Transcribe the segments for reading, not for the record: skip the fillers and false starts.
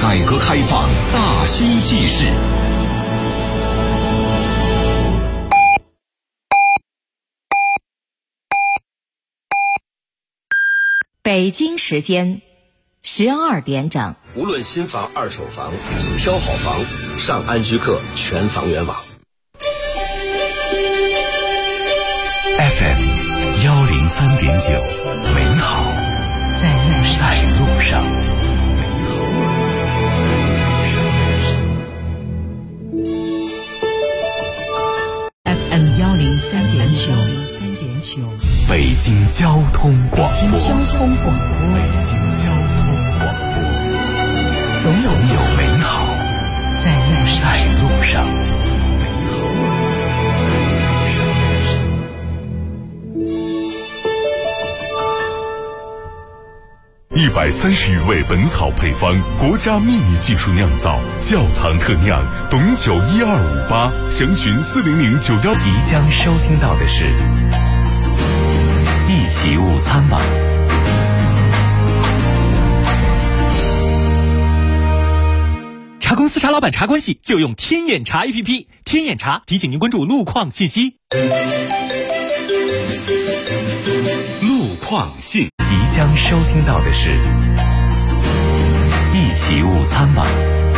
改革开放大新纪事。 北京时间12点整。 无论新房、二手房，挑好房，上安居客全房源网。 FM 103.9，美好在路上。 FM 103.9， 北京交通广播。 北京交通广播，总有美好在路上。 130余味本草配方，国家秘密技术酿造，窖藏特酿，董酒12588，详询40091。 即将收听到的是一起午餐吧。 茶公司茶老板茶关系就用天眼查 APP， 天眼查提醒您关注路况信息。 路况信。 即将收听到的是一起午餐吧。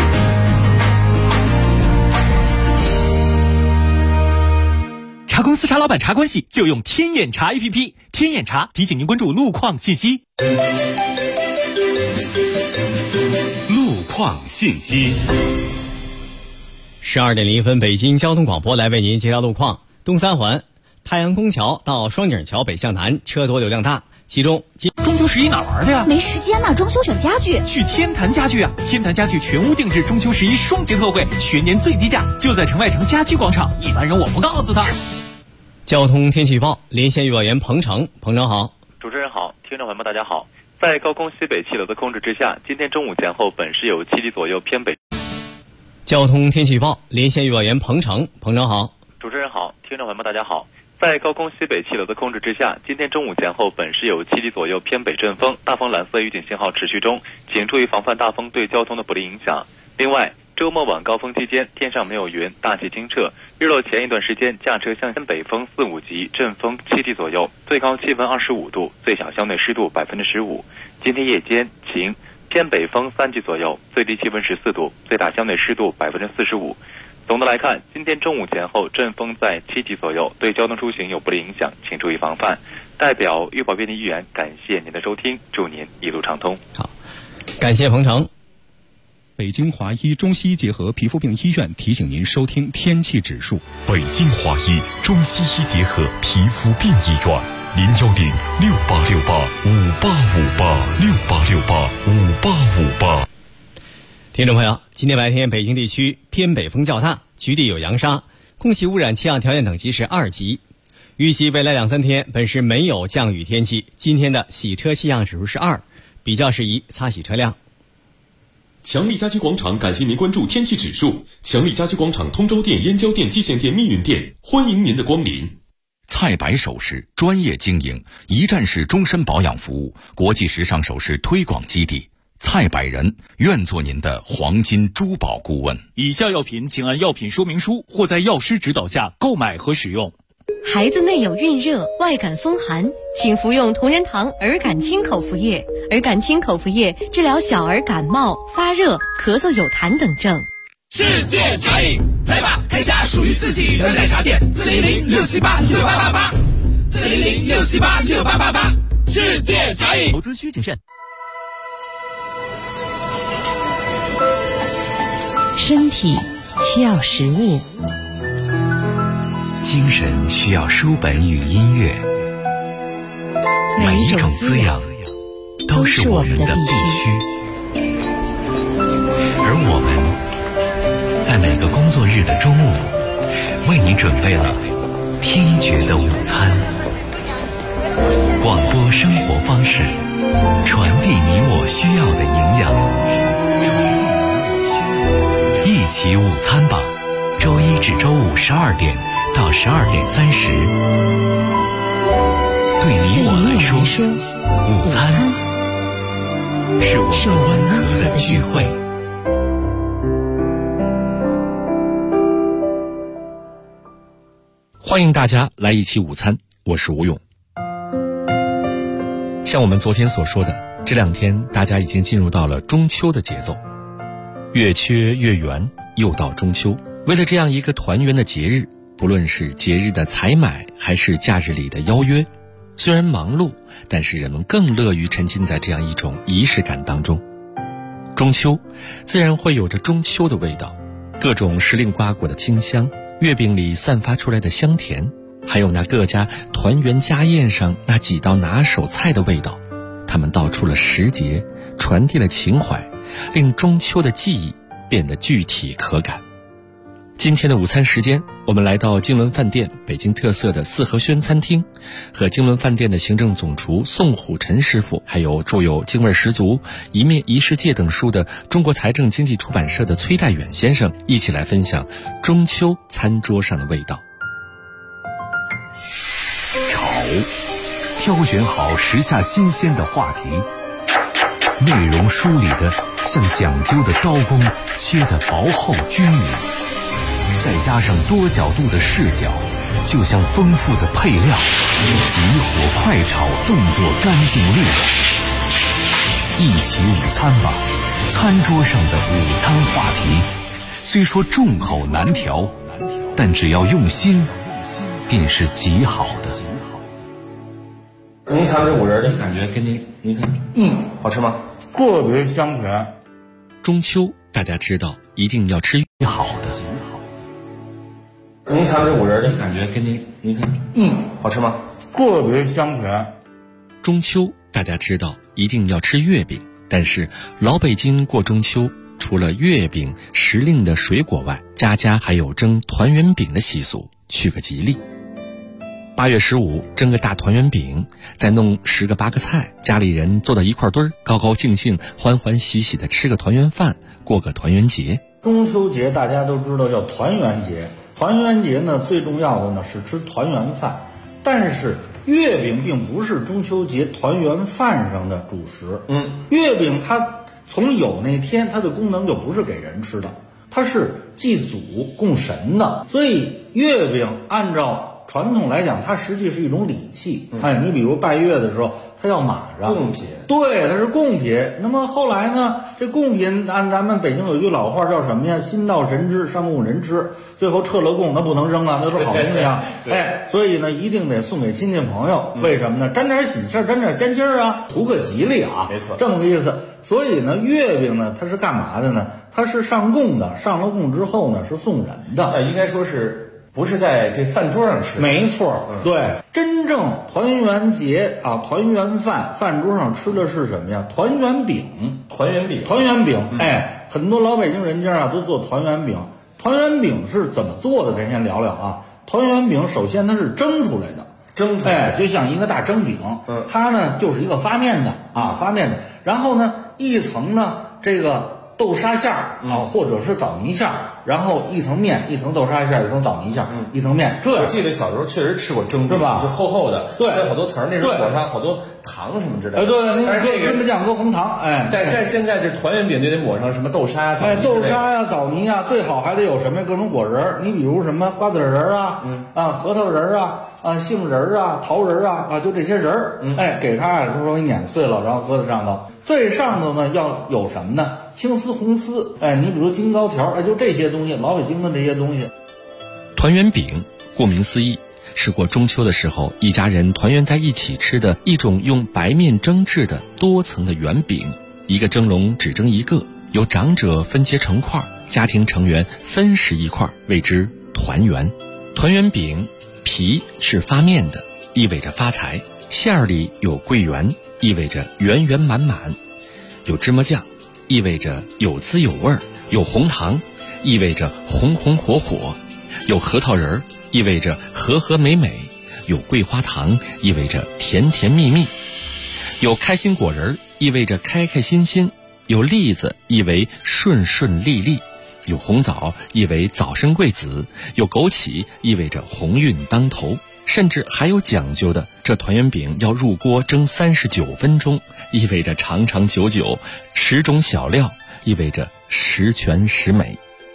茶公司茶老板茶关系就用天眼查 APP， 天眼查提醒您关注路况信息。 路况信息。 12点01分，北京交通广播来为您介绍路况。东三环太阳宫桥到双井桥北向南车多流量大，其中中秋11哪玩的呀？ 没时间呢，装修选家具。 去天坛家具啊！天坛家具全屋定制中秋11双节特惠，全年最低价，就在城外城家居广场。一般人我不告诉他。 交通天气预报，连线预报员彭程好。 主持人好，听众朋友们大家好。在高空西北气流的控制之下，今天中午前后本市有7级左右偏北。 交通天气预报，连线预报员彭程好。 主持人好，听众朋友们大家好。在高空西北气流的控制之下，今天中午前后本市有7级左右偏北阵风，大风蓝色预警信号持续中，请注意防范大风对交通的不利影响。另外，周末晚高峰期间天上没有云，大气清澈，日落前一段时间驾车向西北风4、5级，阵风7级左右，最高气温25度，最小相对湿度15%。今天夜间晴，偏北风3级左右，最低气温14度，最大相对湿度45%。总的来看，今天中午前后阵风在7级左右，对交通出行有不利影响，请注意防范。代表预报编辑议员感谢您的收听，祝您一路畅通。 好，感谢彭程。 北京华医中西医结合皮肤病医院提醒您收听天气指数。 北京华医中西医结合皮肤病医院，0106868585858，6885858。 听众朋友，今天白天北京地区偏北风较大，局地有扬沙，空气污染气象条件等级是2级。预计未来2-3天本市没有降雨天气。今天的洗车气象指数是2，比较适宜擦洗车辆。 强力家居广场感谢您关注天气指数。强力家居广场通州店、燕郊店、蓟县店、密云店，欢迎您的光临。 蔡白首饰专业经营，一站式终身保养服务，国际时尚首饰推广基地。蔡百人愿做您的黄金珠宝顾问。 以下药品请按药品说明书或在药师指导下购买和使用。 孩子内有孕热、外感风寒，请服用同仁堂儿感清口服液。儿感清口服液治疗小儿感冒、发热、咳嗽有痰等症。 世界茶饮，来吧，开家属于自己的奶茶店，400-678-6888，400-678-6888，世界茶饮。 投资需谨慎。 身体需要食物， 精神需要书本与音乐，每一种滋养都是我们的必须。而我们在每个工作日的中午，为你准备了听觉的午餐。广播生活方式，传递你我需要的营养。一起午餐吧，周一至周五12点到12点30。对你我来说，午餐是我们温和的聚会。 欢迎大家来一起午餐，我是吴勇。像我们昨天所说的，这2天大家已经进入到了中秋的节奏，月缺月圆，又到中秋。为了这样一个团圆的节日，不论是节日的采买还是假日里的邀约，虽然忙碌，但是人们更乐于沉浸在这样一种仪式感当中。中秋自然会有着中秋的味道，各种时令瓜果的清香，月饼里散发出来的香甜，还有那各家团圆家宴上那几道拿手菜的味道，它们道出了时节，传递了情怀，令中秋的记忆变得具体可感。今天的午餐时间，我们来到金文饭店北京特色的四合轩餐厅，和金文饭店的行政总厨宋虎臣师傅，还有著有《京味十足》《一面一世界》等书的中国财政经济出版社的崔代远先生一起来分享中秋餐桌上的味道。 挑选好时下新鲜的话题，内容梳理的像讲究的刀工，切得薄厚均匀，再加上多角度的视角，就像丰富的配料，急火快炒，动作干净利落。一起午餐吧，餐桌上的午餐话题，虽说众口难调，但只要用心，便是极好的。 您尝这五仁的感觉跟您看，好吃吗？ 特别香甜。 中秋大家知道一定要吃好的。 您尝这五仁的感觉跟您看，好吃吗？ 特别香甜。 中秋大家知道一定要吃月饼，但是老北京过中秋除了月饼、时令的水果外，家家还有蒸团圆饼的习俗，取个吉利。8月15蒸个大团圆饼，再弄10个8个菜，家里人坐到一块堆儿，高高兴兴、欢欢喜喜的吃个团圆饭，过个团圆节。 中秋节大家都知道叫团圆节，团圆节呢最重要的呢是吃团圆饭，但是月饼并不是中秋节团圆饭上的主食。月饼它从有那天它的功能就不是给人吃的，它是祭祖供神的，所以月饼按照传统来讲，它实际是一种礼器。你比如拜月的时候，它要马上贡品， 对，它是贡品。那么后来呢，这贡品按咱们北京有一句老话叫什么呀？心到神知，上供人吃。最后撤了供，那不能扔啊，那是好东西啊。所以呢，一定得送给亲戚朋友。为什么呢？沾点喜气，沾点仙气啊，图个吉利啊。 没错， 这么个意思。所以呢，月饼呢，它是干嘛的呢？它是上供的，上了供之后呢，是送人的。 应该说是。不是在这饭桌上吃， 没错，对，真正团圆节啊，团圆饭桌上吃的是什么呀？团圆饼，很多老北京人家啊都做团圆饼。团圆饼是怎么做的？咱先聊聊啊。团圆饼首先它是蒸出来的，就像一个大蒸饼，它呢就是一个发面的，然后呢一层呢这个豆沙馅儿啊，或者是枣泥馅儿，然后一层面，一层豆沙馅儿，一层枣泥馅儿，一层面。 我记得小时候确实吃过蒸饼，吧？就厚厚的，对，好多层，那时候裹上好多糖什么之类的。 对，那搁芝麻酱，搁红糖， 但现在这团圆饼就得抹上什么豆沙呀、 豆沙呀、枣泥呀，最好还得有什么各种果仁儿。你比如什么瓜子仁儿啊，核桃仁儿啊，杏仁儿啊，桃仁儿啊，就这些仁儿，给它稍微碾碎了，然后搁在上头。最上头呢要有什么呢？青丝、红丝，你比如金糕条，就这些东西，老北京的这些东西。 团圆饼，顾名思义，是过中秋的时候一家人团圆在一起吃的一种用白面蒸制的多层的圆饼，一个蒸笼只蒸一个，由长者分切成块，家庭成员分食一块，谓之团圆。团圆饼皮是发面的，意味着发财；馅儿里有桂圆，意味着圆圆满满；有芝麻酱，意味着有滋有味；有红糖，意味着红红火火；有核桃仁儿，意味着和和美美；有桂花糖，意味着甜甜蜜蜜；有开心果仁儿，意味着开开心心；有栗子，意为顺顺利利；有红枣，意为早生贵子；有枸杞，意味着鸿运当头。甚至还有讲究的，这团圆饼要入锅蒸39分钟，意味着长长久久；10种小料，意味着十全十美。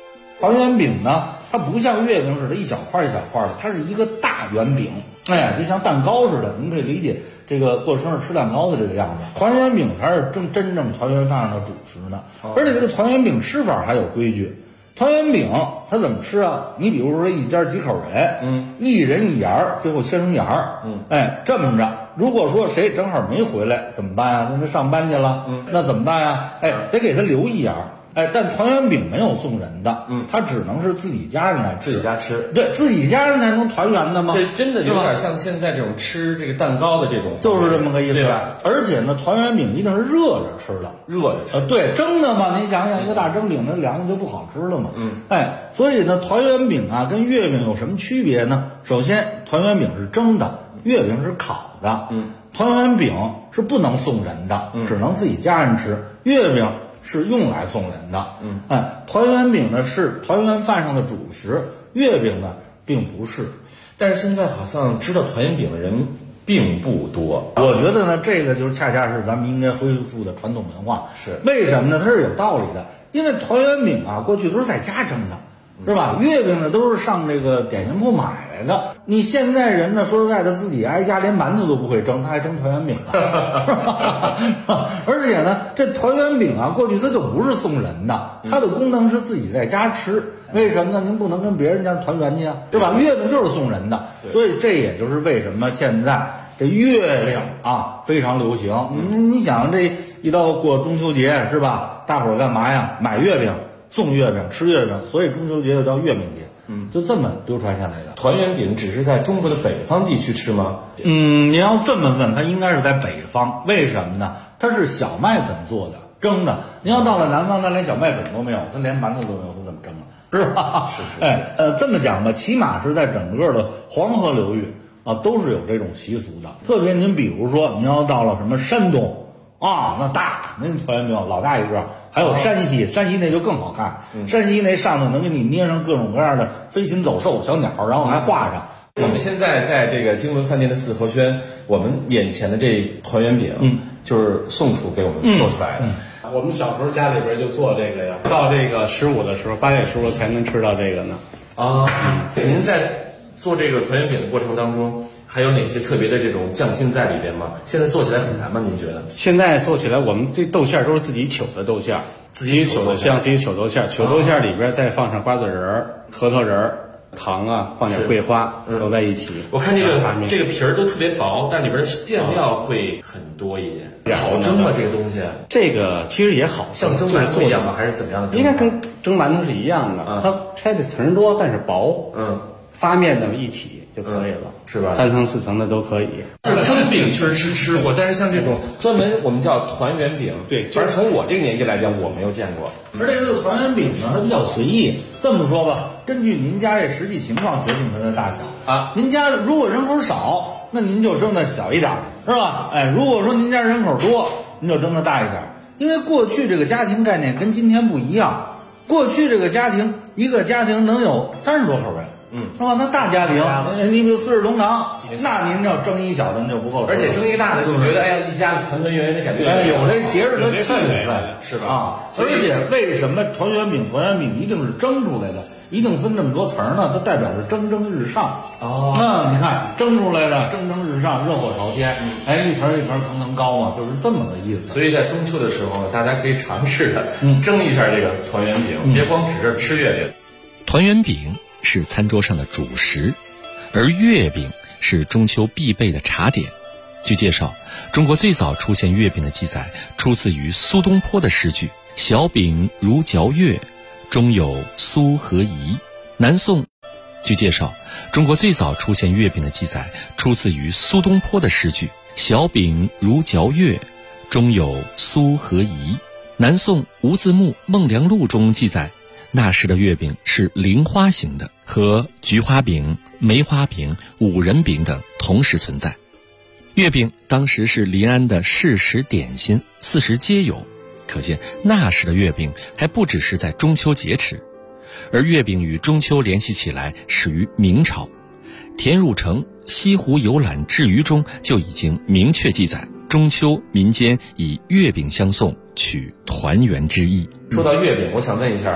团圆饼呢，它不像月饼似的一小块一小块的，它是一个大圆饼，哎，就像蛋糕似的，您可以理解这个过生日吃蛋糕的这个样子。团圆饼才是真正团圆饭上的主食呢，而且这个团圆饼吃法还有规矩。团圆饼它怎么吃啊？你比如说一家几口人，一人一芽，最后切成芽，哎，这么着。如果说谁正好没回来怎么办啊？那他上班去了，那怎么办啊？哎，得给他留一芽。哎，但团圆饼没有送人的，他只能是自己家人来吃， 自己家吃， 对自己家人才能团圆的吗？ 这真的有点像现在这种吃这个蛋糕的这种， 就是这么个意思， 对吧？ 而且呢，团圆饼一定是热着吃的， 热着吃， 对，蒸的嘛，您想想一个大蒸饼，那凉的就不好吃了嘛。哎，所以呢，团圆饼啊跟月饼有什么区别呢？首先，团圆饼是蒸的，月饼是烤的。团圆饼是不能送人的，只能自己家人吃。月饼是用来送人的，团圆饼呢是团圆饭上的主食，月饼呢并不是。 但是现在好像知道团圆饼的人并不多。 我觉得呢，这个就是恰恰是咱们应该恢复的传统文化。 是为什么呢？它是有道理的，因为团圆饼啊，过去都是在家蒸的。是吧？月饼呢都是上这个点心铺买来的。你现在人呢，说实在的，自己挨家连馒头都不会蒸，他还蒸团圆饼呢。而且呢，这团圆饼啊，过去它就不是送人的，它的功能是自己在家吃。为什么呢？您不能跟别人家团圆去啊，对吧？月饼就是送人的，所以这也就是为什么现在这月饼啊非常流行。你想这一到过中秋节是吧？大伙儿干嘛呀？买月饼。送月饼，吃月饼，所以中秋节又叫月饼节，就这么流传下来的。 团圆饼只是在中国的北方地区吃吗？ 你要这么问，它应该是在北方，为什么呢？它是小麦粉做的，蒸的。你要到了南方，它连小麦粉都没有，它连馒头都没有，它怎么蒸啊？是吧？ 是。 哎，这么讲吧，起码是在整个的黄河流域啊，都是有这种习俗的。特别您比如说，您要到了什么山东。啊，那大那团圆饼老大一个，还有山西，山西那就更好看。山西那上头能给你捏上各种各样的飞禽走兽、小鸟，然后还画上。 我们现在在这个金轮饭店的四合轩，我们眼前的这团圆饼，就是宋厨给我们做出来的。 我们小时候家里边就做这个呀，到这个15的时候，8月15才能吃到这个呢。 您在做这个团圆饼的过程当中，还有哪些特别的这种匠心在里边吗？现在做起来很难吗？您觉得？ 现在做起来，我们这豆馅都是自己取的豆馅，自己取的香，自己取豆馅，取豆馅里边再放上瓜子仁、核桃仁、糖啊，放点桂花，都在一起。 我看这个皮儿都特别薄，但里边的馅料会很多一点。好蒸吗？这个东西？ 这个其实也好， 像蒸馒头一样吗？还是怎么样的？ 应该跟蒸馒头是一样的，它拆的层多，但是薄。发面的一起就可以了， 是吧 ？3层4层的都可以。 蒸饼确实吃过，但是像这种专门我们叫团圆饼， 对， 反正从我这个年纪来讲，我没有见过。 而这个团圆饼呢，它比较随意。这么说吧，根据您家这实际情况决定它的大小啊。您家如果人口少，那您就蒸的小一点，是吧？哎，如果说您家人口多，您就蒸的大一点。因为过去这个家庭概念跟今天不一样，过去这个家庭一个家庭能有30多口人。是吧？那大家庭，你比如40同堂，那您要蒸一小的那就不够。 而且蒸一个大的，就觉得哎呀，一家子团团圆圆的感觉。 有这节日的气氛， 是吧？ 啊，而且为什么团圆饼一定是蒸出来的，一定分这么多层呢？它代表着蒸蒸日上。你看蒸出来的蒸蒸日上，热火朝天，哎，一层一层层层高嘛，就是这么个意思。 所以在中秋的时候，大家可以尝试着蒸一下这个团圆饼，别光指着吃月饼。 团圆饼是餐桌上的主食，而月饼是中秋必备的茶点。据介绍，中国最早出现月饼的记载出自于苏东坡的诗句：“小饼如嚼月，中有酥和饴。”南宋。据介绍，中国最早出现月饼的记载出自于苏东坡的诗句：“小饼如嚼月，中有酥和饴。”南宋吴自牧《孟良录》中记载，那时的月饼是菱花形的，和菊花饼、梅花饼、五仁饼等同时存在。月饼当时是临安的市食点心，4时皆有，可见那时的月饼还不只是在中秋节吃。而月饼与中秋联系起来始于明朝，田汝成《西湖游览志余》中就已经明确记载，中秋民间以月饼相送，取团圆之意。 说到月饼，我想问一下，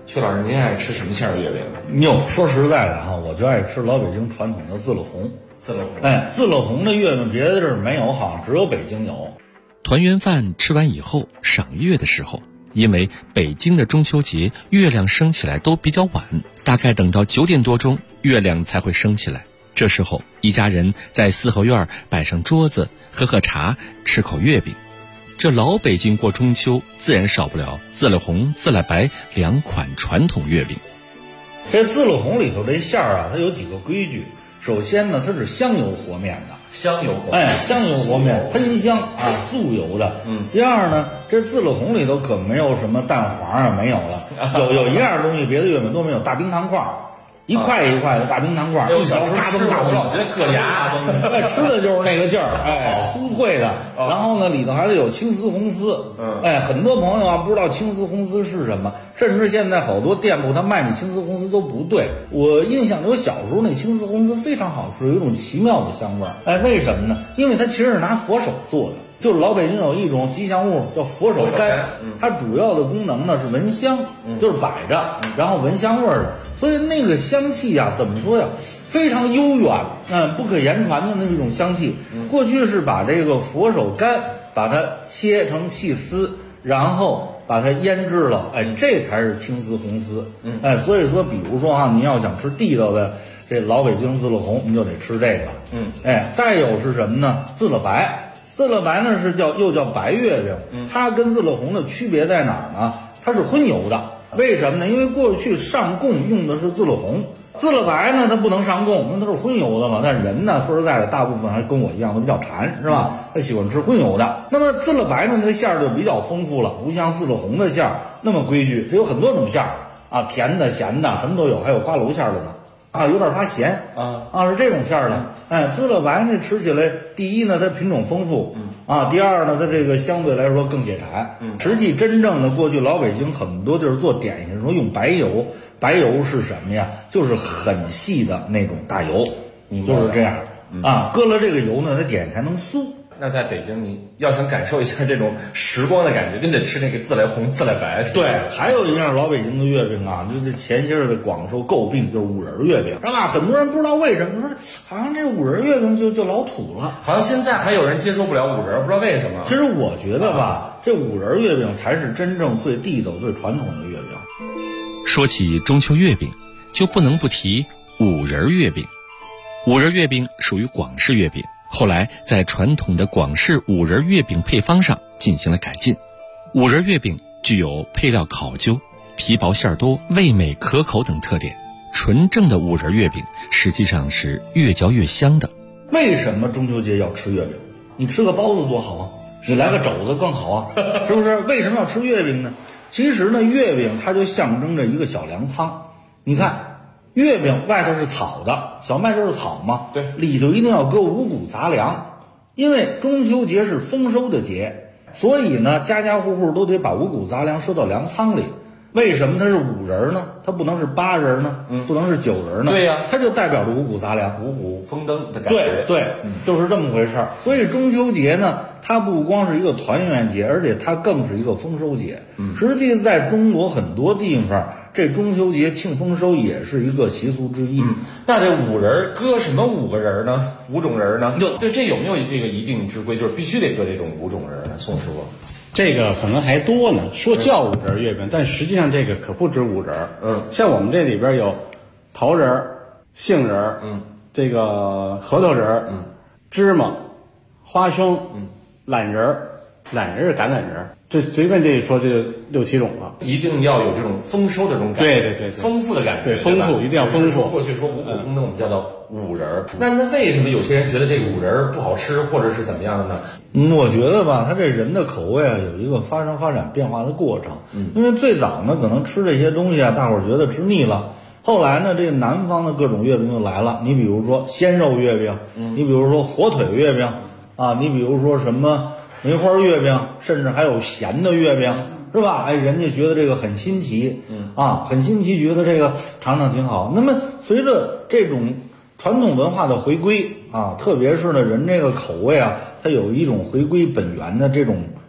曲老师，您爱吃什么馅儿的月饼？ 哟，说实在的哈，我就爱吃老北京传统的自乐红。 自乐红， 哎，自乐红的月饼别的地儿没有，好像只有北京有。 团圆饭吃完以后，赏月的时候，因为北京的中秋节月亮升起来都比较晚，大概等到9点多钟，月亮才会升起来。这时候，一家人在四合院摆上桌子，喝喝茶，吃口月饼。这老北京过中秋，自然少不了自乐红、自乐白2款传统月饼。 这自乐红里头这馅儿啊，它有几个规矩。首先呢，它是香油和面的， 香油和面， 香油和面，喷香啊，素油的。第二呢，这自乐红里头可没有什么蛋黄啊，没有了。有一样东西，别的月饼都没有，大冰糖块。一块一块的大冰糖块， 小时候吃我老觉得硌牙， 吃的就是那个劲儿，酥脆的。然后呢，里头还得有青丝红丝，很多朋友啊不知道青丝红丝是什么，甚至现在好多店铺他卖你青丝红丝都不对。我印象里，我小时候那青丝红丝非常好吃，有一种奇妙的香味儿。为什么呢？因为它其实是拿佛手做的。就是老北京有一种吉祥物叫佛手柑，它主要的功能呢是闻香，就是摆着，然后闻香味儿的。所以那个香气呀，怎么说呀，非常悠远，不可言传的那种香气。过去是把这个佛手柑把它切成细丝，然后把它腌制了，这才是青丝红丝。所以说，比如说啊，您要想吃地道的这老北京自乐红，你就得吃这个。再有是什么呢？自乐白。自乐白呢又叫白月饼，它跟自乐红的区别在哪儿呢？它是荤油的。为什么呢？因为过去上供用的是自乐红，自乐白呢它不能上供，那都是荤油的嘛。但人呢，说实在的，大部分还跟我一样都比较馋，是吧？他喜欢吃荤油的。那么自乐白呢，它馅儿就比较丰富了，不像自乐红的馅儿那么规矩，它有很多种馅儿啊，甜的、咸的，什么都有，还有花楼馅儿的呢。有点发咸是这种馅儿的。自乐白呢吃起来，第一呢它品种丰富，第二呢它这个相对来说更解馋。实际真正的过去老北京很多地儿做点心的时候用白油，白油是什么呀？就是很细的那种大油，就是这样搁了这个油呢，它点才能酥。 那在北京，你要想感受一下这种时光的感觉，就得吃那个自来红、自来白。 对，还有一样老北京的月饼啊，就这前些日子广受诟病，就是五仁月饼，是吧？很多人不知道为什么，说好像这五仁月饼就老土了， 好像现在还有人接受不了五仁，不知道为什么。 其实我觉得吧，这五仁月饼才是真正最地道、最传统的月饼。 说起中秋月饼，就不能不提五仁月饼。五仁月饼属于广式月饼。后来在传统的广式五仁月饼配方上进行了改进。五仁月饼具有配料考究、皮薄馅多、味美可口等特点。纯正的五仁月饼实际上是越嚼越香的。 为什么中秋节要吃月饼？你吃个包子多好啊，你来个肘子更好啊，是不是？为什么要吃月饼呢？其实呢，月饼它就象征着一个小粮仓。你看月饼外头是草的，小麦就是草嘛， 对， 里头一定要搁五谷杂粮，因为中秋节是丰收的节，所以呢，家家户户都得把五谷杂粮收到粮仓里。为什么它是五仁呢？它不能是8仁呢？不能是9仁呢？ 对呀， 它就代表着五谷杂粮， 五谷丰登的感觉。 对，就是这么回事儿。所以中秋节呢，它不光是一个团圆节，而且它更是一个丰收节。实际在中国很多地方，这中秋节庆丰收也是一个习俗之一。 那这五仁搁什么5个仁呢？5种仁呢？对，这有没有这个一定之规，就是必须得搁这种5种仁呢？宋师傅， 这个可能还多呢，说叫五仁月饼，但实际上这个可不止5仁。像我们这里边有桃仁、杏仁，这个核桃仁，芝麻、花生，懒仁是橄榄仁。这随便这一说，这就6、7种了。 一定要有这种丰收的这种感觉， 对， 丰富的感觉， 对，丰富一定要丰富。 过去说五谷丰登，我们叫做五仁。那为什么有些人觉得这个五仁不好吃，或者是怎么样的呢？ 我觉得吧，他这人的口味啊，有一个发展变化的过程。因为最早呢，可能吃这些东西啊，大伙儿觉得吃腻了。后来呢，这个南方的各种月饼就来了。你比如说鲜肉月饼，你比如说火腿月饼啊，你比如说什么梅花月饼，甚至还有咸的月饼，是吧？人家觉得这个很新奇，很新奇，觉得这个尝尝挺好。那么随着这种传统文化的回归啊，特别是呢人这个口味啊，它有一种回归本源的这种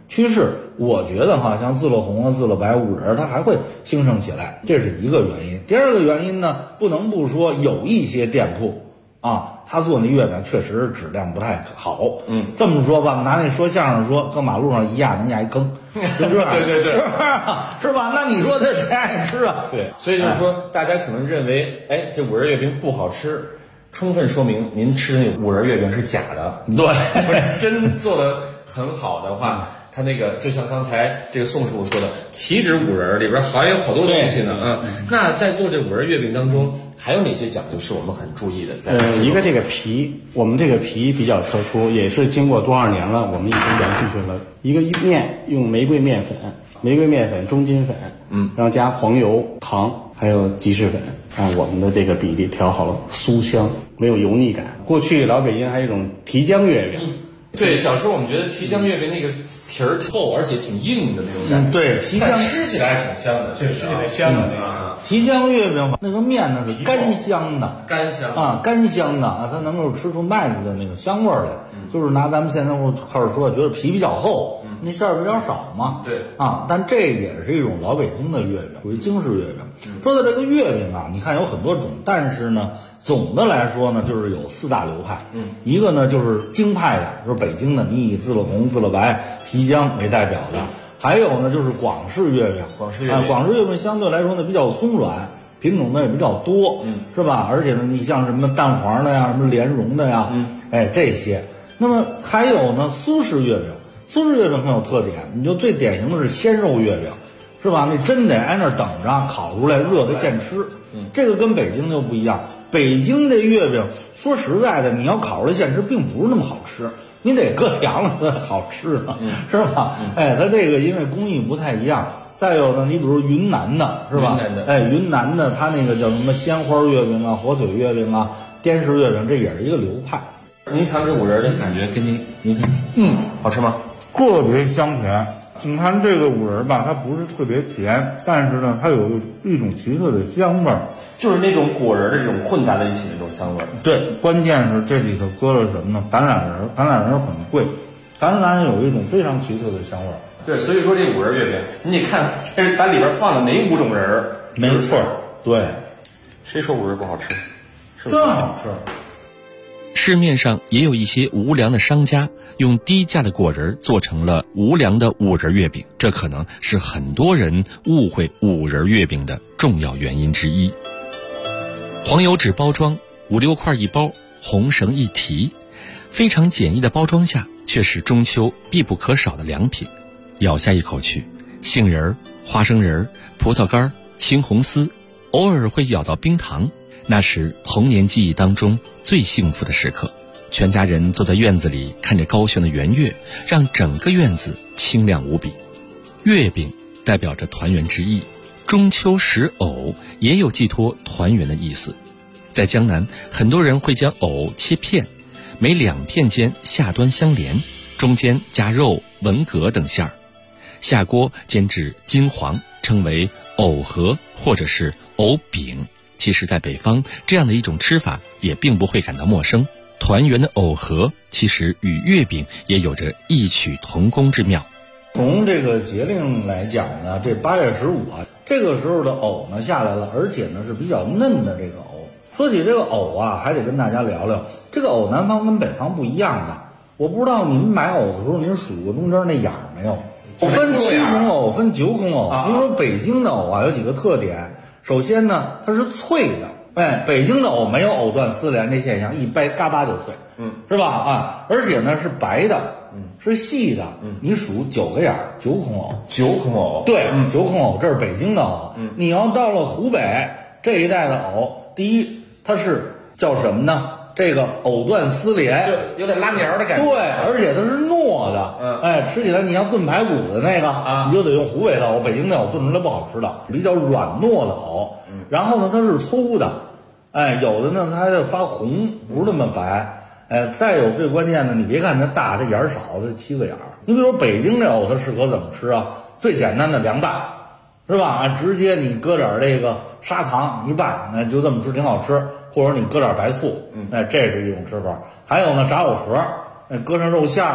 趋势，我觉得哈，像自乐红啊、自乐白、五仁它还会兴盛起来，这是一个原因。第二个原因呢，不能不说有一些店铺啊，他做那月饼确实质量不太好。这么说吧，拿那说相声说，搁马路上一压能压一坑，是不是？ 对， 是吧？那你说他谁爱吃啊？ 对，所以就是说，大家可能认为，这五仁月饼不好吃，充分说明您吃的那五仁月饼是假的。 对， 真做的很好的话。它那个就像刚才这个宋师傅说的，岂止五仁里边还有好多东西呢。那在做这五仁月饼当中，还有哪些讲究是我们很注意的？ 一个这个皮，我们这个皮比较特殊，也是经过多少年了，我们已经延续去了。一个面用玫瑰面粉、中筋粉，然后加黄油、糖，还有吉士粉，按我们的这个比例调好了，酥香，没有油腻感。过去老北京还有一种提浆月饼。 对，小时候我们觉得提浆月饼那个皮儿厚，而且挺硬的那种感觉。 对，提浆吃起来还挺香的， 吃起来香的那个。 提浆月饼那个面呢是干香的， 干香的啊，它能够吃出麦子的那个香味来。就是拿咱们现在开始说，觉得皮比较厚，那馅儿比较少嘛。 对啊，但这也是一种老北京的月饼，属于京式月饼。说到这个月饼啊，你看有很多种，但是呢，总的来说呢，就是有4大流派。一个呢就是京派的，就是北京的，你以自乐红、自乐白、提浆为代表的。还有呢就是广式月饼，广式月饼相对来说呢比较松软，品种呢也比较多，是吧？而且呢，你像什么蛋黄的呀，什么莲蓉的呀，这些。那么还有呢苏式月饼，苏式月饼很有特点，你就最典型的是鲜肉月饼，是吧？那真得挨那儿等着，烤出来热的现吃。这个跟北京就不一样，北京这月饼说实在的，你要烤出来现吃，并不是那么好吃。你得搁凉了才好吃呢，是吧？它这个因为工艺不太一样。再有呢，你比如云南的，是吧？云南的它那个叫什么鲜花月饼啊、火腿月饼啊、滇式月饼，这也是一个流派。 您尝这五仁的感觉跟您看，好吃吗？ 特别香甜。你看这个五仁吧，它不是特别甜，但是呢，它有一种奇特的香味儿， 就是那种果仁的这种混杂在一起的那种香味儿。 对，关键是这里头搁了什么呢？橄榄仁，橄榄仁很贵，橄榄有一种非常奇特的香味儿。 对，所以说这五仁月饼，你得看这咱里边放了哪5种仁儿。 没错，对。 谁说五仁不好吃？ 真好吃。 市面上也有一些无良的商家用低价的果仁做成了无良的五仁月饼，这可能是很多人误会五仁月饼的重要原因之一。黄油纸包装，5、6块一包，红绳一提，非常简易的包装下，却是中秋必不可少的良品。咬下一口去，杏仁、花生仁、葡萄干、青红丝，偶尔会咬到冰糖。那是童年记忆当中最幸福的时刻，全家人坐在院子里看着高悬的圆月，让整个院子清亮无比。月饼代表着团圆之意，中秋食藕也有寄托团圆的意思。在江南，很多人会将藕切片，每2片间下端相连，中间加肉、文蛤等馅儿，下锅煎至金黄，称为藕盒或者是藕饼。其实在北方，这样的一种吃法也并不会感到陌生。团圆的藕盒其实与月饼也有着异曲同工之妙。 从这个节令来讲呢，这8月15啊，这个时候的藕呢下来了，而且呢是比较嫩的这个藕。说起这个藕啊，还得跟大家聊聊，这个藕南方跟北方不一样的。我不知道你们买藕的时候，您数过中间那眼儿没有？分7孔藕，分9孔藕。因为北京的藕啊有几个特点。首先呢，它是脆的，北京的藕没有藕断丝连这现象，一掰嘎巴就碎，是吧？啊，而且呢是白的，是细的，你数9个眼儿，9孔藕 ，9孔藕， 对，9孔藕，这是北京的藕。你要到了湖北这一带的藕，第一，它是叫什么呢？这个藕断丝连， 就有点拉黏的感觉。 对，而且它是糯的，吃起来你像炖排骨的那个，你就得用湖北的藕，北京的藕炖出来不好吃的，比较软糯的藕。然后呢，它是粗的，有的呢它还得发红，不是那么白。再有最关键的，你别看它大，它眼儿少，它7个眼儿。你比如说北京这藕，它适合怎么吃啊？最简单的凉拌，是吧？直接你搁点这个砂糖一拌，就这么吃挺好吃。或者你搁点白醋，这是一种吃法。还有呢，炸藕盒，搁上肉馅儿，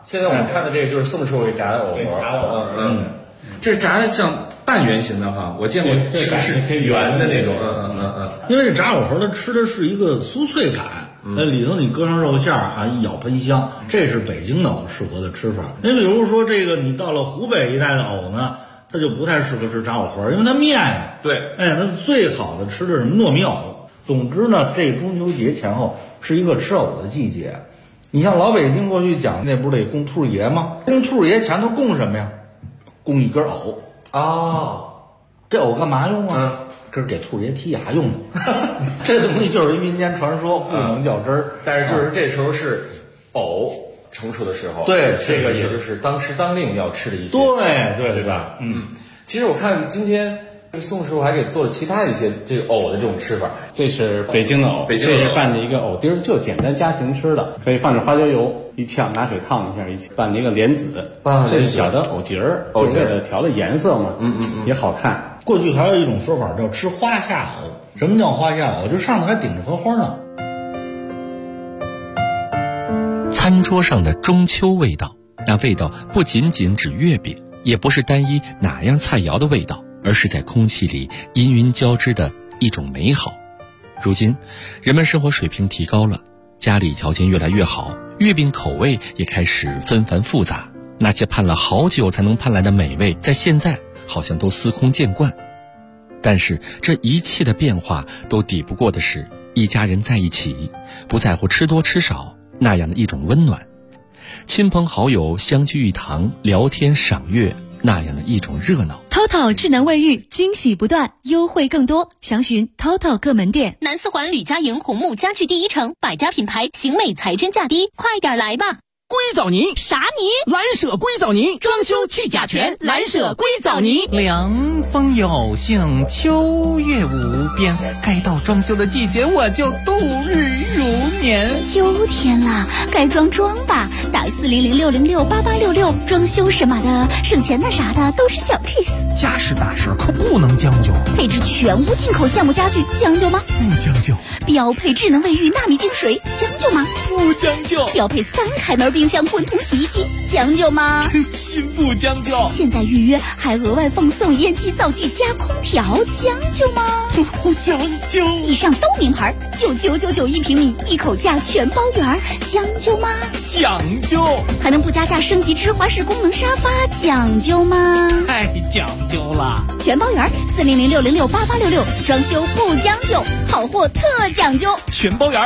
现在我们看的这个就是宋师傅给炸的藕盒，这是炸的像半圆形的哈，我见过是圆的那种， 因为这炸藕盒它吃的是一个酥脆感，里头你搁上肉馅儿啊，一咬喷香，这是北京的藕适合的吃法。你比如说这个，你到了湖北一带的藕呢，它就不太适合吃炸藕盒，因为它面呀， 对， 它最好的吃的是糯米藕。总之呢，这中秋节前后是一个吃藕的季节。你像老北京过去讲那不是得供兔爷吗？供兔爷前头供什么呀？供一根藕。这藕干嘛用啊？这是给兔爷剔牙用的。这东西就是一民间传说，不能较真儿。 但是就是这时候是藕成熟的时候， 对， 这个也就是当时当令要吃的一些， 对吧？其实我看今天宋师傅还给做了其他一些这个藕的这种吃法。 这是北京的藕，这是拌的一个藕丁，就简单家庭吃的，可以放点花椒油一呛，拿水烫一下，一起拌的一个莲子，这是小的藕节儿，就是为了调的颜色嘛，也好看。 过去还有一种说法叫吃花下藕。什么叫花下藕？就上头还顶着荷花呢。 餐桌上的中秋味道，那味道不仅仅指月饼，也不是单一哪样菜肴的味道，而是在空气里氤氲交织的一种美好。如今人们生活水平提高了，家里条件越来越好，月饼口味也开始纷繁复杂，那些盼了好久才能盼来的美味，在现在好像都司空见惯。但是这一切的变化都抵不过的是一家人在一起，不在乎吃多吃少那样的一种温暖，亲朋好友相聚一堂，聊天赏月那样的一种热闹。 TOTO 智能卫浴惊喜不断，优惠更多，详询 TOTO 各门店。 南四环吕家营红木家具第一城，百家品牌，型美材真价低，快点来吧！ 硅藻泥啥泥？ 蓝舍硅藻泥，装修去甲醛，蓝舍硅藻泥。 凉风有幸，秋月无边，该到装修的季节，我就度日如年。 秋天啦，该装吧，打400-606-8866，装修什么的，省钱的啥的都是小 case。 家事大事可不能将就， 配置全屋进口橡木家具，将就吗？ 不将就。 标配智能卫浴纳米净水，将就吗？ 不将就。 标配3开门冰箱滚筒洗衣机，将就吗？ 真心不将就。 现在预约还额外奉送烟机灶具加空调，将就吗？ 不将就。 以上都名牌，99991平米，一口价全包圆，将就吗？ 讲究。 还能不加价升级芝华士功能沙发，讲究吗？ 太讲究了。 全包圆，400-606-8866，装修不将就，好货特讲究。 全包圆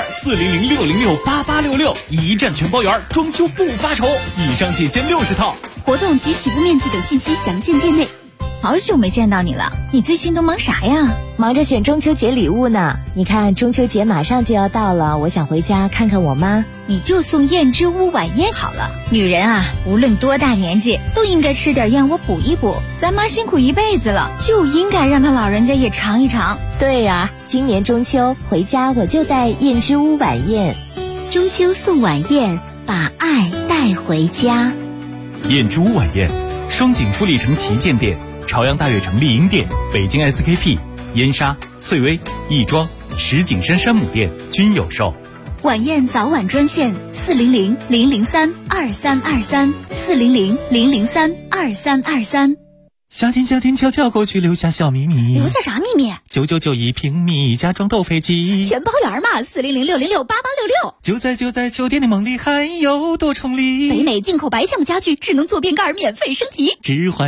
，400-606-8866，一站全包圆，装修不发愁。以上仅限60套。 活动及起步面积等信息详见店内。好久没见到你了，你最近都忙啥呀？ 忙着选中秋节礼物呢。你看中秋节马上就要到了，我想回家看看我妈。 你就送燕之屋晚宴好了。女人啊，无论多大年纪，都应该吃点燕窝补一补。咱妈辛苦一辈子了，就应该让她老人家也尝一尝。 对呀，今年中秋回家我就带燕之屋晚宴。 中秋送晚宴，把爱带回家。 燕之屋晚宴，双井富力城旗舰店、朝阳大悦城丽婴店、北京 SKP、燕莎、翠微、亦庄、石景山山姆店均有售。 晚宴早晚专线400-003-2323，400-003-2323。 夏天悄悄过去，留下小秘密。 留下啥秘密 ？9991平米，家装斗飞机， 全包圆嘛，400-606-8866。 就在酒店的梦里，还有多重礼。 北美进口白墙家具，智能坐便盖免费升级。 芝华